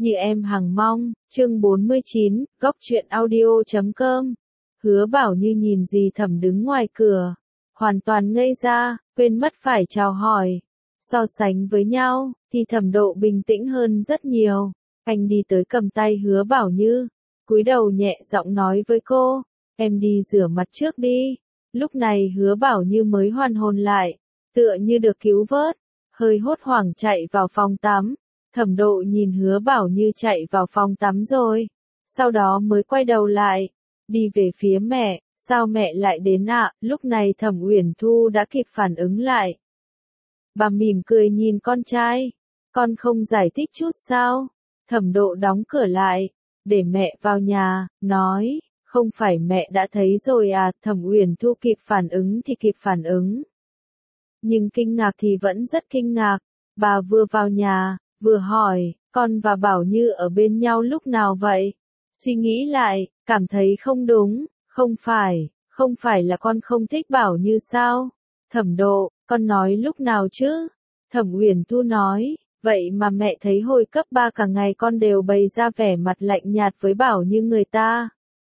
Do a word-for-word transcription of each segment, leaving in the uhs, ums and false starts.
Như em hằng mong, chương bốn mươi chín, góc truyện audio chấm com. Hứa Bảo Như nhìn dì Thẩm đứng ngoài cửa, hoàn toàn ngây ra, quên mất phải chào hỏi. So sánh với nhau, thì Thẩm Độ bình tĩnh hơn rất nhiều. Anh đi tới cầm tay Hứa Bảo Như, cúi đầu nhẹ giọng nói với cô, em đi rửa mặt trước đi. Lúc này Hứa Bảo Như mới hoàn hồn lại, tựa như được cứu vớt, hơi hốt hoảng chạy vào phòng tắm. Thẩm Độ nhìn Hứa Bảo Như chạy vào phòng tắm rồi, sau đó mới quay đầu lại, đi về phía mẹ, sao mẹ lại đến ạ? À? Lúc này Thẩm Uyển Thu đã kịp phản ứng lại. Bà mỉm cười nhìn con trai, con không giải thích chút sao? Thẩm Độ đóng cửa lại, để mẹ vào nhà, nói, không phải mẹ đã thấy rồi à? Thẩm Uyển Thu kịp phản ứng thì kịp phản ứng. Nhưng kinh ngạc thì vẫn rất kinh ngạc, bà vừa vào nhà, vừa hỏi, con và Bảo Như ở bên nhau lúc nào vậy? Suy nghĩ lại, cảm thấy không đúng, không phải, không phải là con không thích Bảo Như sao? Thẩm Độ, con nói lúc nào chứ? Thẩm Uyển Thu nói, vậy mà mẹ thấy hồi cấp ba cả ngày con đều bày ra vẻ mặt lạnh nhạt với Bảo Như người ta.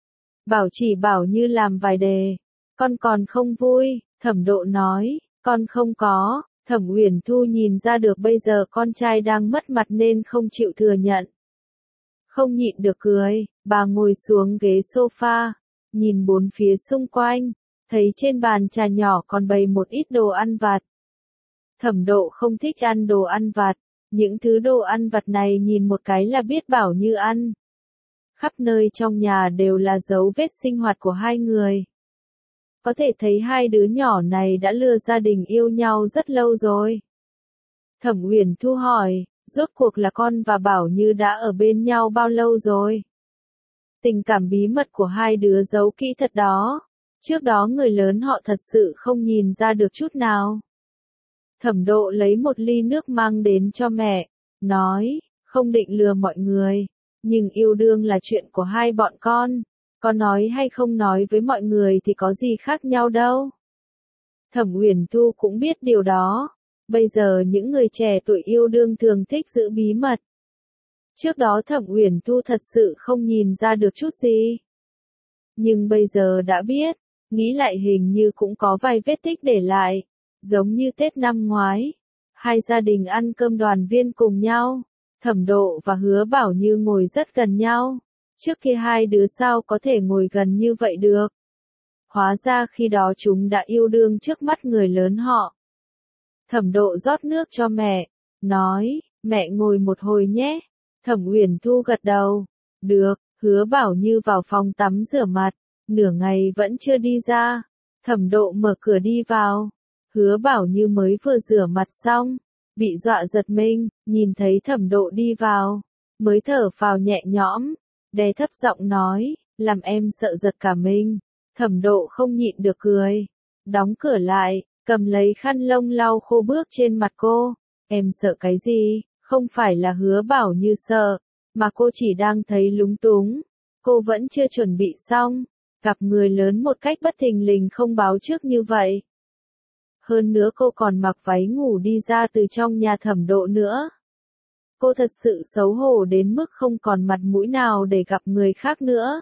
Bảo chỉ Bảo Như làm vài đề, con còn không vui. Thẩm Độ nói, con không có. Thẩm Uyển Thu nhìn ra được bây giờ con trai đang mất mặt nên không chịu thừa nhận. Không nhịn được cười, bà ngồi xuống ghế sofa, nhìn bốn phía xung quanh, thấy trên bàn trà nhỏ còn bày một ít đồ ăn vặt. Thẩm Độ không thích ăn đồ ăn vặt, những thứ đồ ăn vặt này nhìn một cái là biết Bảo Như ăn. Khắp nơi trong nhà đều là dấu vết sinh hoạt của hai người. Có thể thấy hai đứa nhỏ này đã lừa gia đình yêu nhau rất lâu rồi. Thẩm Uyển Thu hỏi, rốt cuộc là con và Bảo Như đã ở bên nhau bao lâu rồi? Tình cảm bí mật của hai đứa giấu kỹ thật đó. Trước đó người lớn họ thật sự không nhìn ra được chút nào. Thẩm Độ lấy một ly nước mang đến cho mẹ, nói, không định lừa mọi người, nhưng yêu đương là chuyện của hai bọn con. Có nói hay không nói với mọi người thì có gì khác nhau đâu. Thẩm Uyển Thu cũng biết điều đó. Bây giờ những người trẻ tuổi yêu đương thường thích giữ bí mật. Trước đó Thẩm Uyển Thu thật sự không nhìn ra được chút gì. Nhưng bây giờ đã biết, nghĩ lại hình như cũng có vài vết tích để lại. Giống như Tết năm ngoái, hai gia đình ăn cơm đoàn viên cùng nhau. Thẩm Độ và Hứa Bảo Như ngồi rất gần nhau. Trước kia hai đứa sao có thể ngồi gần như vậy được? Hóa ra khi đó chúng đã yêu đương trước mắt người lớn họ. Thẩm Độ rót nước cho mẹ, nói, mẹ ngồi một hồi nhé. Thẩm Uyển Thu gật đầu, được. Hứa Bảo Như vào phòng tắm rửa mặt, nửa ngày vẫn chưa đi ra. Thẩm Độ mở cửa đi vào. Hứa Bảo Như mới vừa rửa mặt xong, bị dọa giật mình, nhìn thấy Thẩm Độ đi vào, mới thở phào nhẹ nhõm. Đè thấp giọng nói, làm em sợ giật cả mình. Thẩm Độ không nhịn được cười, đóng cửa lại, cầm lấy khăn lông lau khô bước trên mặt cô. Em sợ cái gì? Không phải là Hứa Bảo Như sợ, mà cô chỉ đang thấy lúng túng. Cô vẫn chưa chuẩn bị xong, gặp người lớn một cách bất thình lình không báo trước như vậy. Hơn nữa cô còn mặc váy ngủ đi ra từ trong nhà Thẩm Độ nữa. Cô thật sự xấu hổ đến mức không còn mặt mũi nào để gặp người khác nữa.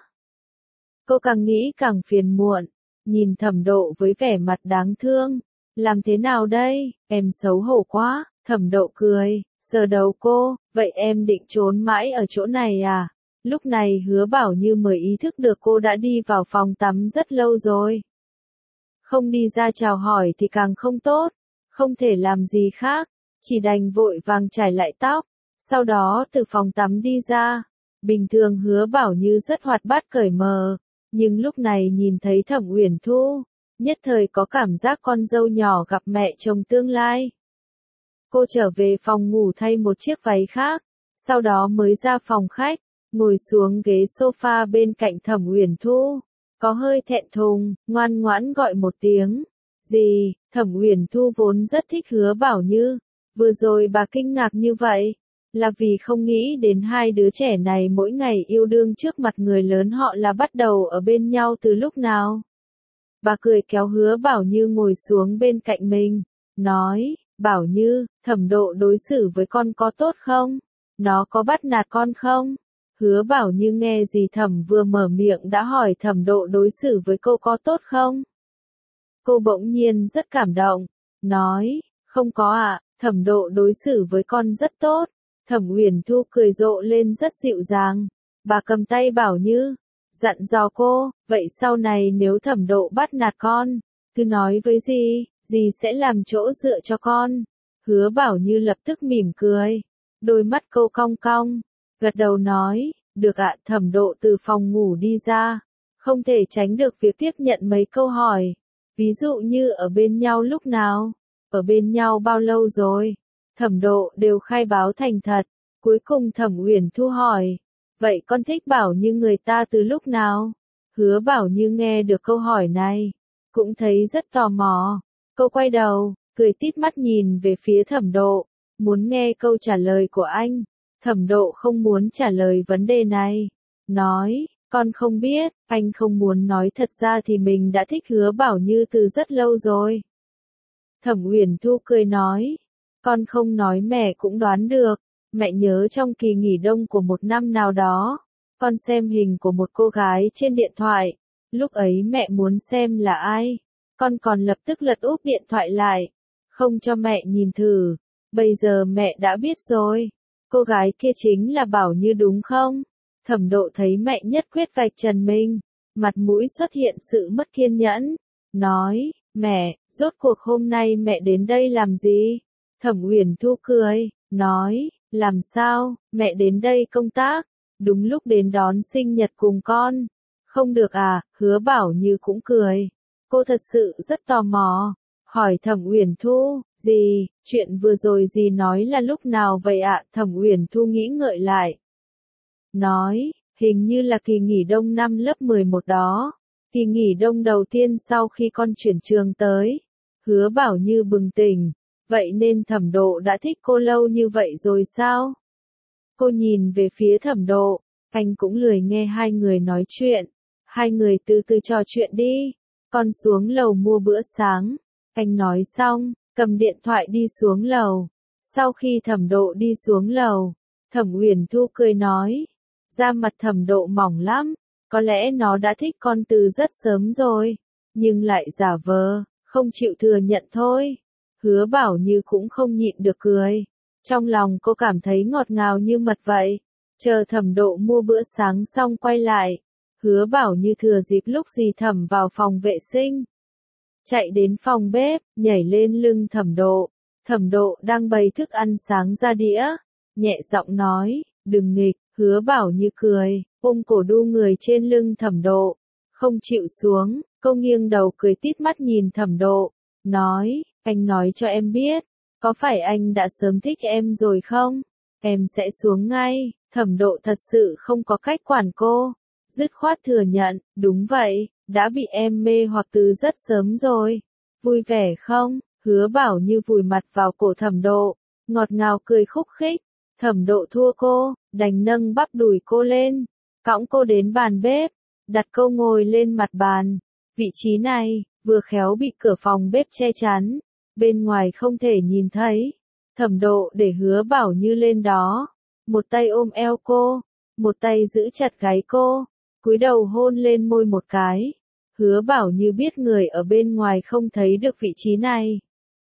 Cô càng nghĩ càng phiền muộn, nhìn Thẩm Độ với vẻ mặt đáng thương. Làm thế nào đây, em xấu hổ quá. Thẩm Độ cười, sờ đầu cô, vậy em định trốn mãi ở chỗ này à? Lúc này Hứa Bảo Như mới ý thức được cô đã đi vào phòng tắm rất lâu rồi. Không đi ra chào hỏi thì càng không tốt, không thể làm gì khác, chỉ đành vội vàng chải lại tóc. Sau đó từ phòng tắm đi ra. Bình thường Hứa Bảo Như rất hoạt bát cởi mở, nhưng lúc này nhìn thấy Thẩm Uyển Thu, nhất thời có cảm giác con dâu nhỏ gặp mẹ chồng tương lai. Cô trở về phòng ngủ thay một chiếc váy khác, sau đó mới ra phòng khách, ngồi xuống ghế sofa bên cạnh Thẩm Uyển Thu, có hơi thẹn thùng, ngoan ngoãn gọi một tiếng. Gì? Thẩm Uyển Thu vốn rất thích Hứa Bảo Như, vừa rồi bà kinh ngạc như vậy, là vì không nghĩ đến hai đứa trẻ này mỗi ngày yêu đương trước mặt người lớn họ là bắt đầu ở bên nhau từ lúc nào. Bà cười kéo Hứa Bảo Như ngồi xuống bên cạnh mình, nói, Bảo Như, Thẩm Độ đối xử với con có tốt không? nó có bắt nạt con không? Hứa Bảo Như nghe dì Thẩm vừa mở miệng đã hỏi Thẩm Độ đối xử với cô có tốt không? Cô bỗng nhiên rất cảm động, nói, không có ạ, Thẩm Độ đối xử với con rất tốt. Thẩm Uyển Thu cười rộ lên rất dịu dàng, bà cầm tay Bảo Như, dặn dò cô, vậy sau này nếu Thẩm Độ bắt nạt con, cứ nói với dì, dì sẽ làm chỗ dựa cho con. Hứa Bảo Như lập tức mỉm cười, đôi mắt cô cong cong, gật đầu nói, được ạ. Thẩm Độ từ phòng ngủ đi ra, không thể tránh được việc tiếp nhận mấy câu hỏi, ví dụ như ở bên nhau lúc nào, ở bên nhau bao lâu rồi. Thẩm Độ đều khai báo thành thật, cuối cùng Thẩm Uyển Thu hỏi, vậy con thích Bảo Như người ta từ lúc nào? Hứa Bảo Như nghe được câu hỏi này, cũng thấy rất tò mò, cô quay đầu, cười tít mắt nhìn về phía Thẩm Độ, muốn nghe câu trả lời của anh. Thẩm Độ không muốn trả lời vấn đề này, nói, con không biết, anh không muốn nói, thật ra thì mình đã thích Hứa Bảo Như từ rất lâu rồi. Thẩm Uyển Thu cười nói, con không nói mẹ cũng đoán được, mẹ nhớ trong kỳ nghỉ đông của một năm nào đó, con xem hình của một cô gái trên điện thoại, lúc ấy mẹ muốn xem là ai, con còn lập tức lật úp điện thoại lại, không cho mẹ nhìn thử, bây giờ mẹ đã biết rồi, cô gái kia chính là Bảo Như đúng không? Thẩm Độ thấy mẹ nhất quyết vạch trần mình, mặt mũi xuất hiện sự mất kiên nhẫn, nói, mẹ, rốt cuộc hôm nay mẹ đến đây làm gì? Thẩm Uyển Thu cười, nói, làm sao, mẹ đến đây công tác, đúng lúc đến đón sinh nhật cùng con. Không được à? Hứa Bảo Như cũng cười, cô thật sự rất tò mò, hỏi Thẩm Uyển Thu, gì, chuyện vừa rồi dì nói là lúc nào vậy ạ? Thẩm Uyển Thu nghĩ ngợi lại, nói, hình như là kỳ nghỉ đông năm lớp mười một đó, kỳ nghỉ đông đầu tiên sau khi con chuyển trường tới. Hứa Bảo Như bừng tỉnh, vậy nên Thẩm Độ đã thích cô lâu như vậy rồi sao? Cô nhìn về phía Thẩm Độ, anh cũng lười nghe hai người nói chuyện, hai người từ từ trò chuyện đi, con xuống lầu mua bữa sáng. Anh nói xong, cầm điện thoại đi xuống lầu. Sau khi Thẩm Độ đi xuống lầu, Thẩm Uyển Thu cười nói, da mặt Thẩm Độ mỏng lắm, có lẽ nó đã thích con từ rất sớm rồi, nhưng lại giả vờ, không chịu thừa nhận thôi. Hứa Bảo Như cũng không nhịn được cười, trong lòng cô cảm thấy ngọt ngào như mật vậy. Chờ Thẩm Độ mua bữa sáng xong quay lại, Hứa Bảo Như thừa dịp lúc dì Thẩm vào phòng vệ sinh, chạy đến phòng bếp, nhảy lên lưng Thẩm Độ. Thẩm Độ đang bày thức ăn sáng ra đĩa, nhẹ giọng nói, đừng nghịch. Hứa Bảo Như cười, ôm cổ đu người trên lưng Thẩm Độ, không chịu xuống. Cô nghiêng đầu cười tít mắt nhìn Thẩm Độ, nói, anh nói cho em biết, có phải anh đã sớm thích em rồi không? Em sẽ xuống ngay. Thẩm Độ thật sự không có cách quản cô, dứt khoát thừa nhận, đúng vậy, đã bị em mê hoặc từ rất sớm rồi. Vui vẻ không? Hứa Bảo Như vùi mặt vào cổ Thẩm Độ, ngọt ngào cười khúc khích. Thẩm Độ thua cô, đành nâng bắp đùi cô lên, cõng cô đến bàn bếp, đặt cô ngồi lên mặt bàn. Vị trí này, vừa khéo bị cửa phòng bếp che chắn, bên ngoài không thể nhìn thấy. Thẩm Độ để Hứa Bảo Như lên đó, một tay ôm eo cô, một tay giữ chặt gáy cô, cúi đầu hôn lên môi một cái. Hứa Bảo Như biết người ở bên ngoài không thấy được vị trí này,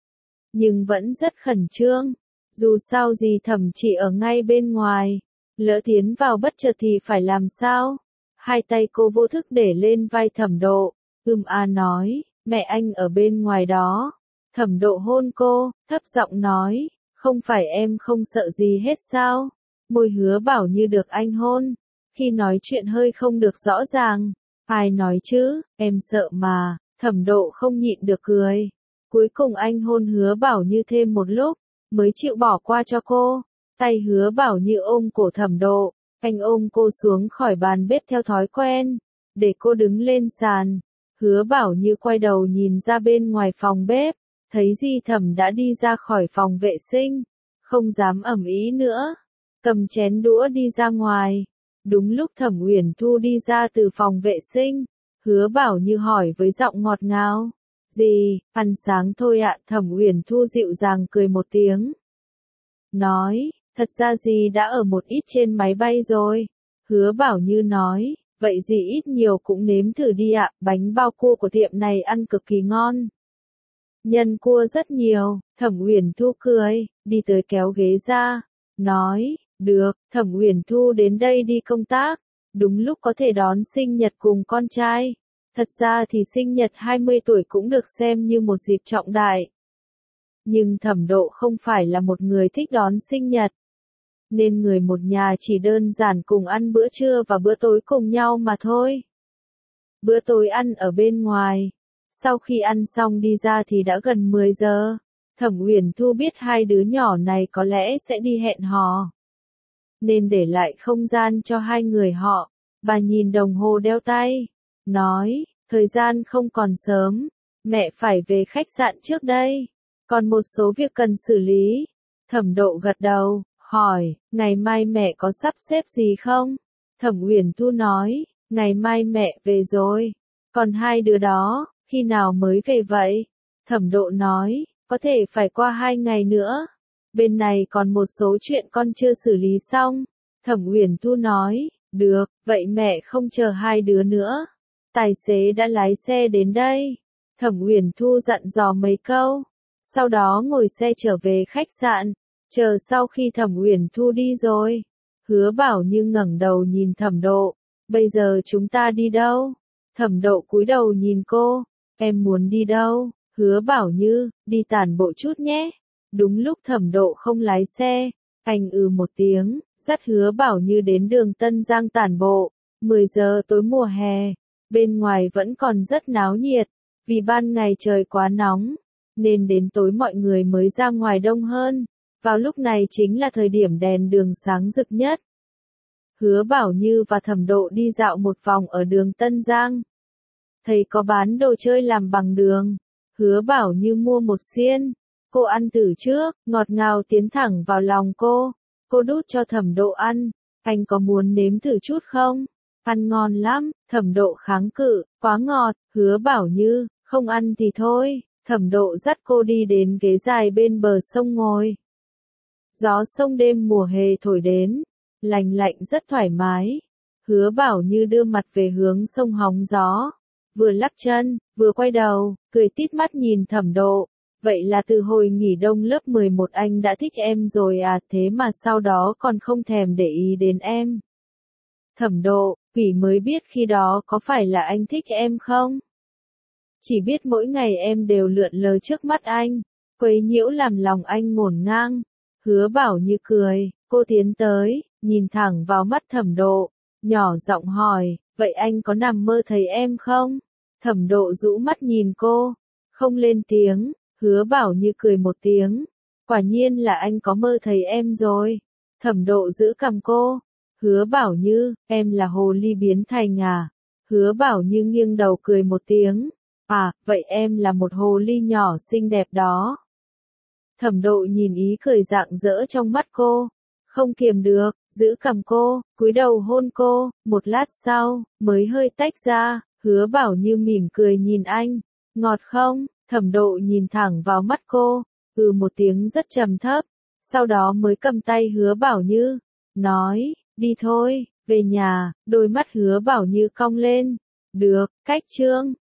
nhưng vẫn rất khẩn trương. Dù sao dì Thẩm chỉ ở ngay bên ngoài, lỡ tiến vào bất chợt thì phải làm sao? Hai tay cô vô thức để lên vai Thẩm Độ, ưm a nói, mẹ anh ở bên ngoài đó. Thẩm Độ hôn cô, thấp giọng nói, không phải em không sợ gì hết sao? Môi Hứa Bảo Như được anh hôn, khi nói chuyện hơi không được rõ ràng. Ai nói chứ, em sợ mà. Thẩm Độ không nhịn được cười. Cuối cùng anh hôn Hứa Bảo Như thêm một lúc, mới chịu bỏ qua cho cô. Tay Hứa Bảo Như ôm cổ Thẩm Độ, anh ôm cô xuống khỏi bàn bếp theo thói quen, để cô đứng lên sàn. Hứa Bảo Như quay đầu nhìn ra bên ngoài phòng bếp, thấy dì Thẩm đã đi ra khỏi phòng vệ sinh, không dám ầm ĩ nữa, cầm chén đũa đi ra ngoài. Đúng lúc Thẩm Uyển Thu đi ra từ phòng vệ sinh, Hứa Bảo Như hỏi với giọng ngọt ngào, "Dì, ăn sáng thôi ạ." Thẩm Uyển Thu dịu dàng cười một tiếng, nói, Thật ra dì đã ở một ít trên máy bay rồi. Hứa Bảo Như nói, vậy dì ít nhiều cũng nếm thử đi ạ, bánh bao cua của tiệm này ăn cực kỳ ngon. Nhân cua rất nhiều, Thẩm Uyển Thu cười, đi tới kéo ghế ra, nói, được, Thẩm Uyển Thu đến đây đi công tác, đúng lúc có thể đón sinh nhật cùng con trai. Thật ra thì sinh nhật hai mươi tuổi cũng được xem như một dịp trọng đại. Nhưng Thẩm Độ không phải là một người thích đón sinh nhật. Nên người một nhà chỉ đơn giản cùng ăn bữa trưa và bữa tối cùng nhau mà thôi. Bữa tối ăn ở bên ngoài. Sau khi ăn xong đi ra thì đã gần mười giờ. Thẩm Uyển Thu biết hai đứa nhỏ này có lẽ sẽ đi hẹn hò. Nên để lại không gian cho hai người họ. Bà nhìn đồng hồ đeo tay. Nói, thời gian không còn sớm. Mẹ phải về khách sạn trước đây. Còn một số việc cần xử lý. Thẩm Độ gật đầu, hỏi, ngày mai mẹ có sắp xếp gì không? Thẩm Uyển Thu nói, ngày mai mẹ về rồi. Còn hai đứa đó, khi nào mới về vậy? Thẩm Độ nói, có thể phải qua hai ngày nữa. Bên này còn một số chuyện con chưa xử lý xong. Thẩm Uyển Thu nói, được, vậy mẹ không chờ hai đứa nữa. Tài xế đã lái xe đến đây. Thẩm Uyển Thu dặn dò mấy câu. Sau đó ngồi xe trở về khách sạn. Chờ sau khi Thẩm Uyển Thu đi rồi. Hứa Bảo Như ngẩng đầu nhìn Thẩm Độ. Bây giờ chúng ta đi đâu? Thẩm Độ cúi đầu nhìn cô. Em muốn đi đâu? Hứa Bảo Như, đi tản bộ chút nhé. Đúng lúc Thẩm Độ không lái xe. Anh ừ một tiếng, dắt Hứa Bảo Như đến đường Tân Giang tản bộ. mười giờ tối mùa hè. Bên ngoài vẫn còn rất náo nhiệt. Vì ban ngày trời quá nóng. Nên đến tối mọi người mới ra ngoài đông hơn. Vào lúc này chính là thời điểm đèn đường sáng rực nhất. Hứa Bảo Như và Thẩm Độ đi dạo một vòng ở đường Tân Giang. Thấy có bán đồ chơi làm bằng đường. Hứa Bảo Như mua một xiên. Cô ăn thử trước, ngọt ngào tiến thẳng vào lòng cô. Cô đút cho Thẩm Độ ăn. Anh có muốn nếm thử chút không? Ăn ngon lắm. Thẩm Độ kháng cự, quá ngọt. Hứa Bảo Như, không ăn thì thôi. Thẩm Độ dắt cô đi đến ghế dài bên bờ sông ngồi. Gió sông đêm mùa hè thổi đến, lành lạnh rất thoải mái. Hứa Bảo Như đưa mặt về hướng sông hóng gió, vừa lắc chân, vừa quay đầu, cười tít mắt nhìn Thẩm Độ. Vậy là từ hồi nghỉ đông lớp mười một anh đã thích em rồi à, thế mà sau đó còn không thèm để ý đến em. Thẩm Độ, quỷ mới biết khi đó có phải là anh thích em không? Chỉ biết mỗi ngày em đều lượn lờ trước mắt anh, quấy nhiễu làm lòng anh ngổn ngang. Hứa Bảo Như cười, cô tiến tới, nhìn thẳng vào mắt Thẩm Độ, nhỏ giọng hỏi, vậy anh có nằm mơ thấy em không? Thẩm Độ rũ mắt nhìn cô, không lên tiếng. Hứa Bảo Như cười một tiếng, quả nhiên là anh có mơ thấy em rồi. Thẩm Độ giữ cằm cô. Hứa Bảo Như, em là hồ ly biến thành à? Hứa Bảo Như nghiêng đầu cười một tiếng. À, vậy em là một hồ ly nhỏ xinh đẹp đó. Thẩm Độ nhìn ý cười rạng rỡ trong mắt cô, không kiềm được, giữ cằm cô, cúi đầu hôn cô, một lát sau, mới hơi tách ra. Hứa Bảo Như mỉm cười nhìn anh, ngọt không? Thẩm Độ nhìn thẳng vào mắt cô, ừ một tiếng rất trầm thấp, sau đó mới cầm tay Hứa Bảo Như, nói, đi thôi, về nhà. Đôi mắt Hứa Bảo Như cong lên, được, cách chương.